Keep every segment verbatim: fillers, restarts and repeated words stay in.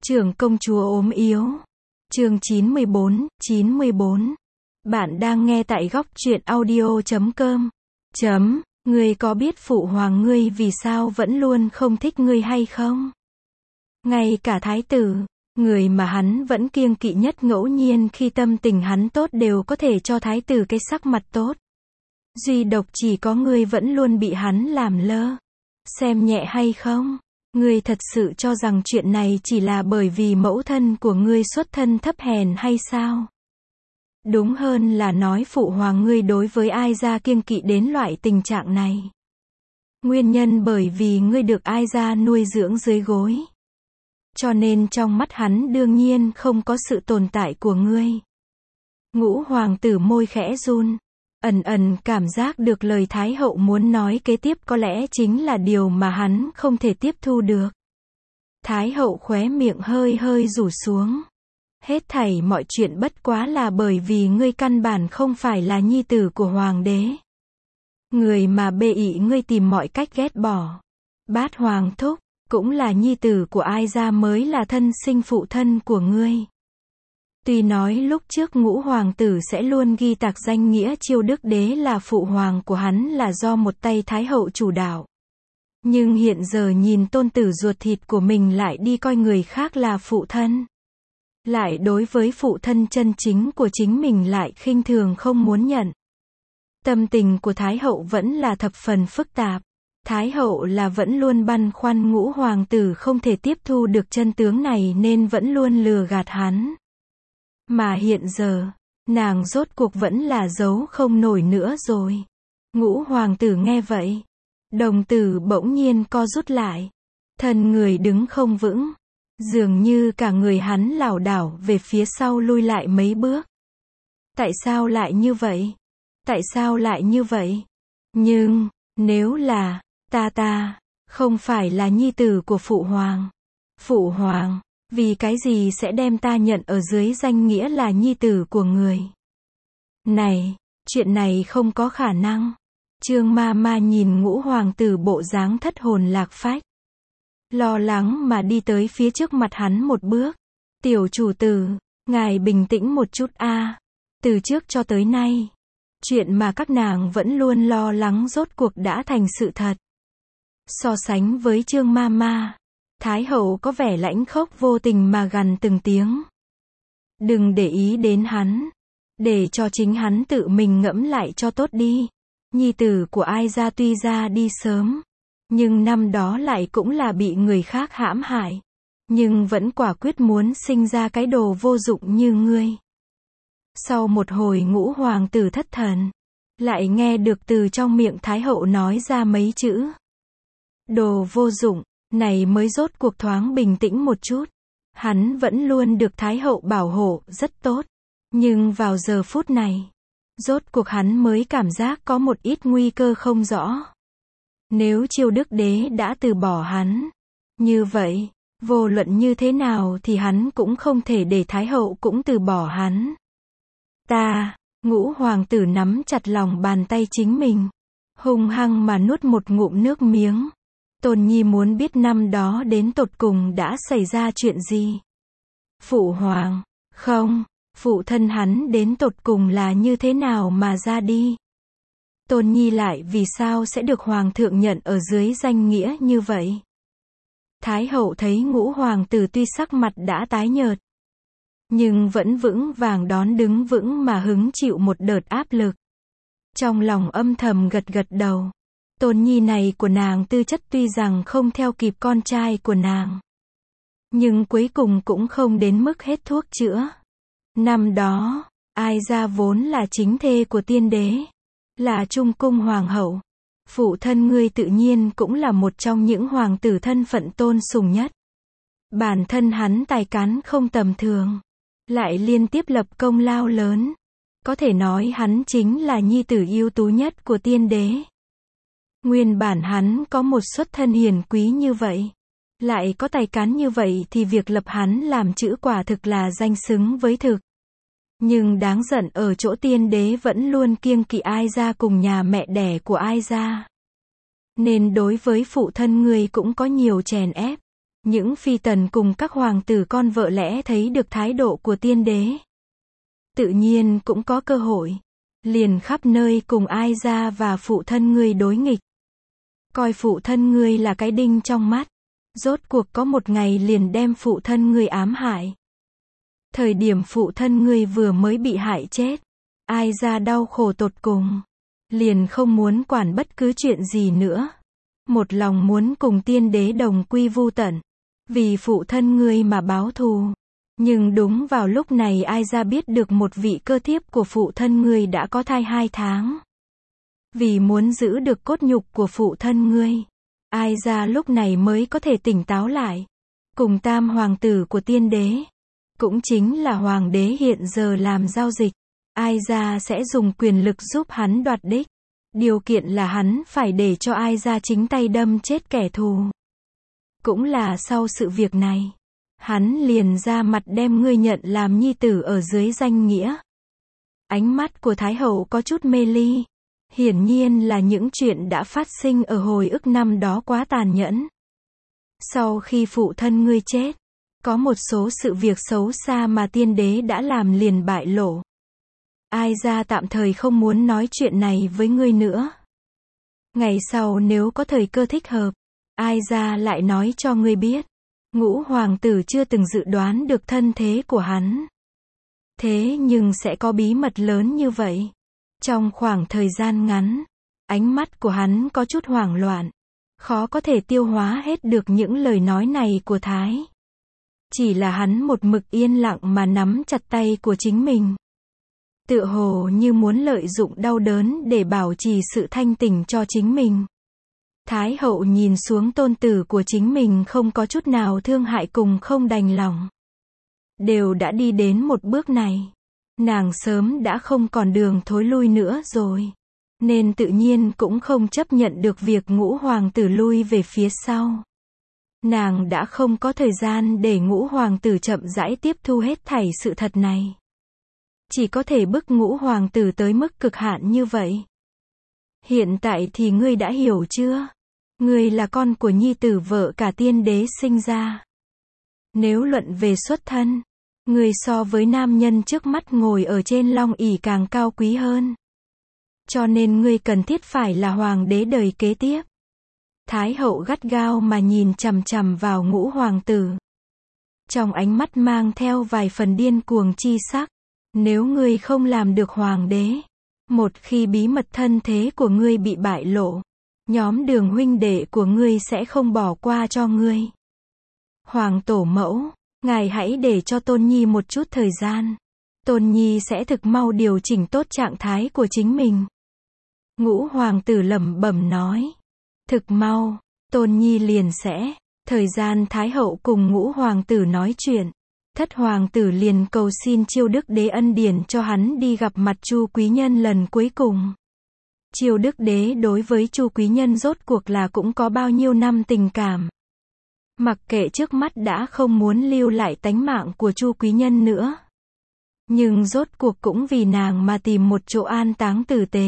Trưởng công chúa ốm yếu. Chương chín mươi bốn, chín mươi bốn. Bạn đang nghe tại góc truyện audio chấm com. Chấm, ngươi có biết phụ hoàng ngươi vì sao vẫn luôn không thích ngươi hay không? Ngay cả thái tử, người mà hắn vẫn kiêng kỵ nhất, ngẫu nhiên khi tâm tình hắn tốt đều có thể cho thái tử cái sắc mặt tốt. Duy độc chỉ có ngươi vẫn luôn bị hắn làm lơ, xem nhẹ hay không? Ngươi thật sự cho rằng chuyện này chỉ là bởi vì mẫu thân của ngươi xuất thân thấp hèn hay sao? Đúng hơn là nói phụ hoàng ngươi đối với Ai Gia kiêng kỵ đến loại tình trạng này. Nguyên nhân bởi vì ngươi được Ai Gia nuôi dưỡng dưới gối. Cho nên trong mắt hắn đương nhiên không có sự tồn tại của ngươi. Ngũ hoàng tử môi khẽ run, ẩn ẩn cảm giác được lời Thái hậu muốn nói kế tiếp có lẽ chính là điều mà hắn không thể tiếp thu được. Thái hậu khóe miệng hơi hơi rủ xuống. Hết thảy mọi chuyện bất quá là bởi vì ngươi căn bản không phải là nhi tử của hoàng đế. Người mà bệ ỷ ngươi tìm mọi cách ghét bỏ. Bát hoàng thúc, cũng là nhi tử của Ai Gia mới là thân sinh phụ thân của ngươi. Tuy nói lúc trước ngũ hoàng tử sẽ luôn ghi tạc danh nghĩa Chiêu Đức Đế là phụ hoàng của hắn là do một tay Thái hậu chủ đạo. Nhưng hiện giờ nhìn tôn tử ruột thịt của mình lại đi coi người khác là phụ thân. Lại đối với phụ thân chân chính của chính mình lại khinh thường không muốn nhận. Tâm tình của Thái hậu vẫn là thập phần phức tạp. Thái hậu là vẫn luôn băn khoăn ngũ hoàng tử không thể tiếp thu được chân tướng này nên vẫn luôn lừa gạt hắn. Mà hiện giờ, nàng rốt cuộc vẫn là giấu không nổi nữa rồi. Ngũ hoàng tử nghe vậy, đồng tử bỗng nhiên co rút lại. Thân người đứng không vững. Dường như cả người hắn lảo đảo về phía sau lui lại mấy bước. Tại sao lại như vậy? Tại sao lại như vậy? Nhưng, nếu là, ta ta, không phải là nhi tử của phụ hoàng. Phụ hoàng, vì cái gì sẽ đem ta nhận ở dưới danh nghĩa là nhi tử của người? Này, chuyện này không có khả năng. Trương ma ma nhìn ngũ hoàng tử bộ dáng thất hồn lạc phách. Lo lắng mà đi tới phía trước mặt hắn một bước. Tiểu chủ tử, ngài bình tĩnh một chút a. À. Từ trước cho tới nay, chuyện mà các nàng vẫn luôn lo lắng rốt cuộc đã thành sự thật. So sánh với Trương ma ma, Thái hậu có vẻ lãnh khốc vô tình mà gằn từng tiếng. Đừng để ý đến hắn. Để cho chính hắn tự mình ngẫm lại cho tốt đi. Nhi tử của Ai Gia tuy ra đi sớm, nhưng năm đó lại cũng là bị người khác hãm hại. Nhưng vẫn quả quyết muốn sinh ra cái đồ vô dụng như ngươi. Sau một hồi ngũ hoàng tử thất thần, lại nghe được từ trong miệng Thái hậu nói ra mấy chữ. Đồ vô dụng, này mới rốt cuộc thoáng bình tĩnh một chút. Hắn vẫn luôn được Thái hậu bảo hộ rất tốt. Nhưng vào giờ phút này, rốt cuộc hắn mới cảm giác có một ít nguy cơ không rõ. Nếu Chiêu Đức Đế đã từ bỏ hắn, như vậy, vô luận như thế nào thì hắn cũng không thể để Thái hậu cũng từ bỏ hắn. Ta, ngũ hoàng tử nắm chặt lòng bàn tay chính mình, hung hăng mà nuốt một ngụm nước miếng. Tôn Nhi muốn biết năm đó đến tột cùng đã xảy ra chuyện gì. Phụ hoàng, không, phụ thân hắn đến tột cùng là như thế nào mà ra đi. Tôn Nhi lại vì sao sẽ được hoàng thượng nhận ở dưới danh nghĩa như vậy? Thái hậu thấy ngũ hoàng tử tuy sắc mặt đã tái nhợt, nhưng vẫn vững vàng đón đứng vững mà hứng chịu một đợt áp lực. Trong lòng âm thầm gật gật đầu. Tôn Nhi này của nàng tư chất tuy rằng không theo kịp con trai của nàng, nhưng cuối cùng cũng không đến mức hết thuốc chữa. Năm đó, Ai Gia vốn là chính thê của tiên đế, là trung cung hoàng hậu. Phụ thân ngươi tự nhiên cũng là một trong những hoàng tử thân phận tôn sùng nhất. Bản thân hắn tài cán không tầm thường, lại liên tiếp lập công lao lớn. Có thể nói hắn chính là nhi tử ưu tú nhất của tiên đế. Nguyên bản hắn có một xuất thân hiền quý như vậy, lại có tài cán như vậy thì việc lập hắn làm chữ quả thực là danh xứng với thực. Nhưng đáng giận ở chỗ tiên đế vẫn luôn kiêng kỵ Ai Gia cùng nhà mẹ đẻ của Ai Gia. Nên đối với phụ thân ngươi cũng có nhiều chèn ép. Những phi tần cùng các hoàng tử con vợ lẽ thấy được thái độ của tiên đế. Tự nhiên cũng có cơ hội. Liền khắp nơi cùng Ai Gia và phụ thân ngươi đối nghịch. Coi phụ thân ngươi là cái đinh trong mắt. Rốt cuộc có một ngày liền đem phụ thân ngươi ám hại. Thời điểm phụ thân ngươi vừa mới bị hại chết. Ai Gia đau khổ tột cùng. Liền không muốn quản bất cứ chuyện gì nữa. Một lòng muốn cùng tiên đế đồng quy vu tận. Vì phụ thân ngươi mà báo thù. Nhưng đúng vào lúc này Ai Gia biết được một vị cơ thiếp của phụ thân ngươi đã có thai hai tháng. Vì muốn giữ được cốt nhục của phụ thân ngươi. Ai Gia lúc này mới có thể tỉnh táo lại. Cùng tam hoàng tử của tiên đế. Cũng chính là hoàng đế hiện giờ làm giao dịch. Ai Gia sẽ dùng quyền lực giúp hắn đoạt đích. Điều kiện là hắn phải để cho Ai Gia chính tay đâm chết kẻ thù. Cũng là sau sự việc này. Hắn liền ra mặt đem ngươi nhận làm nhi tử ở dưới danh nghĩa. Ánh mắt của Thái hậu có chút mê ly. Hiển nhiên là những chuyện đã phát sinh ở hồi ức năm đó quá tàn nhẫn. Sau khi phụ thân ngươi chết, có một số sự việc xấu xa mà tiên đế đã làm liền bại lộ. Ai Gia tạm thời không muốn nói chuyện này với ngươi nữa. Ngày sau nếu có thời cơ thích hợp, Ai Gia lại nói cho ngươi biết. Ngũ hoàng tử chưa từng dự đoán được thân thế của hắn. Thế nhưng sẽ có bí mật lớn như vậy. Trong khoảng thời gian ngắn, ánh mắt của hắn có chút hoảng loạn. Khó có thể tiêu hóa hết được những lời nói này của Thái. Chỉ là hắn một mực yên lặng mà nắm chặt tay của chính mình. Tựa hồ như muốn lợi dụng đau đớn để bảo trì sự thanh tỉnh cho chính mình. Thái hậu nhìn xuống tôn tử của chính mình không có chút nào thương hại cùng không đành lòng. Đều đã đi đến một bước này. Nàng sớm đã không còn đường thối lui nữa rồi. Nên tự nhiên cũng không chấp nhận được việc ngũ hoàng tử lui về phía sau. Nàng đã không có thời gian để ngũ hoàng tử chậm rãi tiếp thu hết thảy sự thật này. Chỉ có thể bức ngũ hoàng tử tới mức cực hạn như vậy. Hiện tại thì ngươi đã hiểu chưa? Ngươi là con của nhi tử vợ cả tiên đế sinh ra. Nếu luận về xuất thân, ngươi so với nam nhân trước mắt ngồi ở trên long ỷ càng cao quý hơn. Cho nên ngươi cần thiết phải là hoàng đế đời kế tiếp. Thái hậu gắt gao mà nhìn chằm chằm vào ngũ hoàng tử. Trong ánh mắt mang theo vài phần điên cuồng chi sắc. Nếu ngươi không làm được hoàng đế, một khi bí mật thân thế của ngươi bị bại lộ, nhóm Đường huynh đệ của ngươi sẽ không bỏ qua cho ngươi. Hoàng tổ mẫu, ngài hãy để cho Tôn Nhi một chút thời gian. Tôn Nhi sẽ thực mau điều chỉnh tốt trạng thái của chính mình. Ngũ hoàng tử lẩm bẩm nói. Thực mau, Tôn Nhi liền sẽ. Thời gian Thái hậu cùng ngũ hoàng tử nói chuyện. Thất hoàng tử liền cầu xin Chiêu Đức Đế ân điển cho hắn đi gặp mặt Chu Quý Nhân lần cuối cùng. Chiêu Đức Đế đối với Chu Quý Nhân rốt cuộc là cũng có bao nhiêu năm tình cảm. Mặc kệ trước mắt đã không muốn lưu lại tánh mạng của Chu Quý Nhân nữa. Nhưng rốt cuộc cũng vì nàng mà tìm một chỗ an táng tử tế.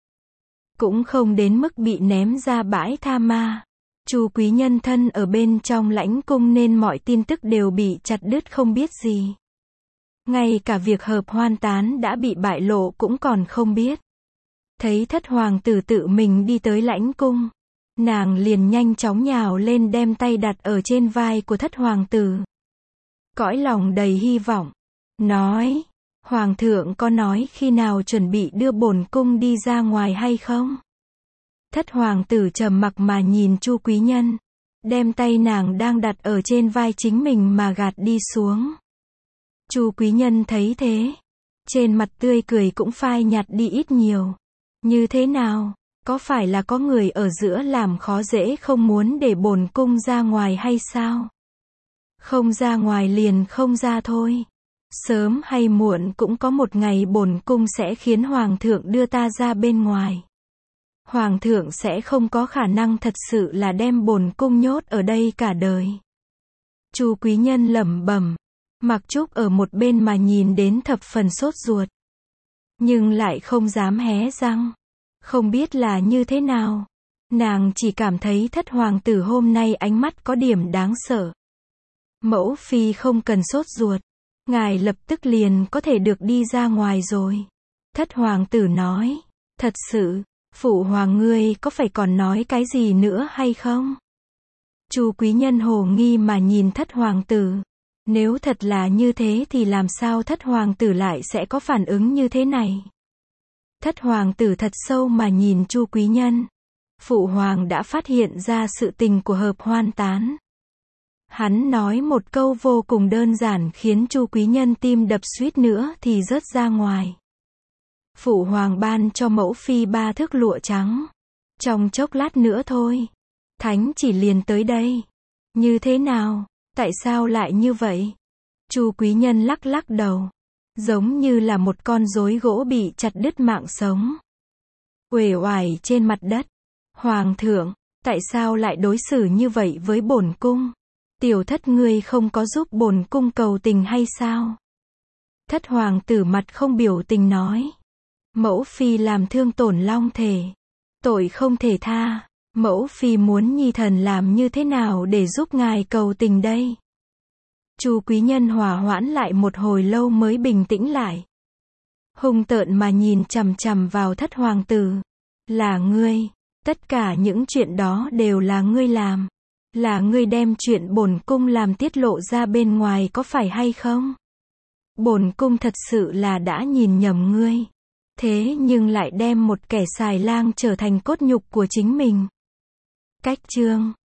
Cũng không đến mức bị ném ra bãi tha ma. Chu Quý Nhân thân ở bên trong lãnh cung nên mọi tin tức đều bị chặt đứt không biết gì. Ngay cả việc hợp hoan tán đã bị bại lộ cũng còn không biết. Thấy thất hoàng tử tự mình đi tới lãnh cung. Nàng liền nhanh chóng nhào lên đem tay đặt ở trên vai của thất hoàng tử. Cõi lòng đầy hy vọng. Nói, hoàng thượng có nói khi nào chuẩn bị đưa bổn cung đi ra ngoài hay không? Thất hoàng tử trầm mặc mà nhìn Chu Quý Nhân. Đem tay nàng đang đặt ở trên vai chính mình mà gạt đi xuống. Chu Quý Nhân thấy thế. Trên mặt tươi cười cũng phai nhạt đi ít nhiều. Như thế nào? Có phải là có người ở giữa làm khó dễ không muốn để bổn cung ra ngoài hay sao? Không ra ngoài liền không ra thôi. Sớm hay muộn cũng có một ngày bổn cung sẽ khiến hoàng thượng đưa ta ra bên ngoài. Hoàng thượng sẽ không có khả năng thật sự là đem bổn cung nhốt ở đây cả đời. Chu Quý Nhân lẩm bẩm. Mặc Trúc ở một bên mà nhìn đến thập phần sốt ruột. Nhưng lại không dám hé răng. Không biết là như thế nào. Nàng chỉ cảm thấy thất hoàng tử hôm nay ánh mắt có điểm đáng sợ. Mẫu phi không cần sốt ruột. Ngài lập tức liền có thể được đi ra ngoài rồi. Thất hoàng tử nói. Thật sự, phụ hoàng ngươi có phải còn nói cái gì nữa hay không? Chu quý nhân hồ nghi mà nhìn thất hoàng tử. Nếu thật là như thế thì làm sao thất hoàng tử lại sẽ có phản ứng như thế này? Thất hoàng tử thật sâu mà nhìn Chu quý nhân. Phụ hoàng đã phát hiện ra sự tình của Hợp Hoan Tán. Hắn nói một câu vô cùng đơn giản khiến Chu quý nhân tim đập suýt nữa thì rớt ra ngoài. Phụ hoàng ban cho mẫu phi ba thước lụa trắng. Trong chốc lát nữa thôi. Thánh chỉ liền tới đây. Như thế nào? Tại sao lại như vậy? Chu quý nhân lắc lắc đầu. Giống như là một con rối gỗ bị chặt đứt mạng sống. Uể oải trên mặt đất. Hoàng thượng, tại sao lại đối xử như vậy với bổn cung? Tiểu thất ngươi không có giúp bổn cung cầu tình hay sao? Thất hoàng tử mặt không biểu tình nói. Mẫu phi làm thương tổn long thể. Tội không thể tha. Mẫu phi muốn nhi thần làm như thế nào để giúp ngài cầu tình đây? Chu quý nhân hòa hoãn lại một hồi lâu mới bình tĩnh lại. Hung tợn mà nhìn chằm chằm vào thất hoàng tử. Là ngươi. Tất cả những chuyện đó đều là ngươi làm. Là ngươi đem chuyện bổn cung làm tiết lộ ra bên ngoài có phải hay không? Bổn cung thật sự là đã nhìn nhầm ngươi. Thế nhưng lại đem một kẻ xài lang trở thành cốt nhục của chính mình. Cách chương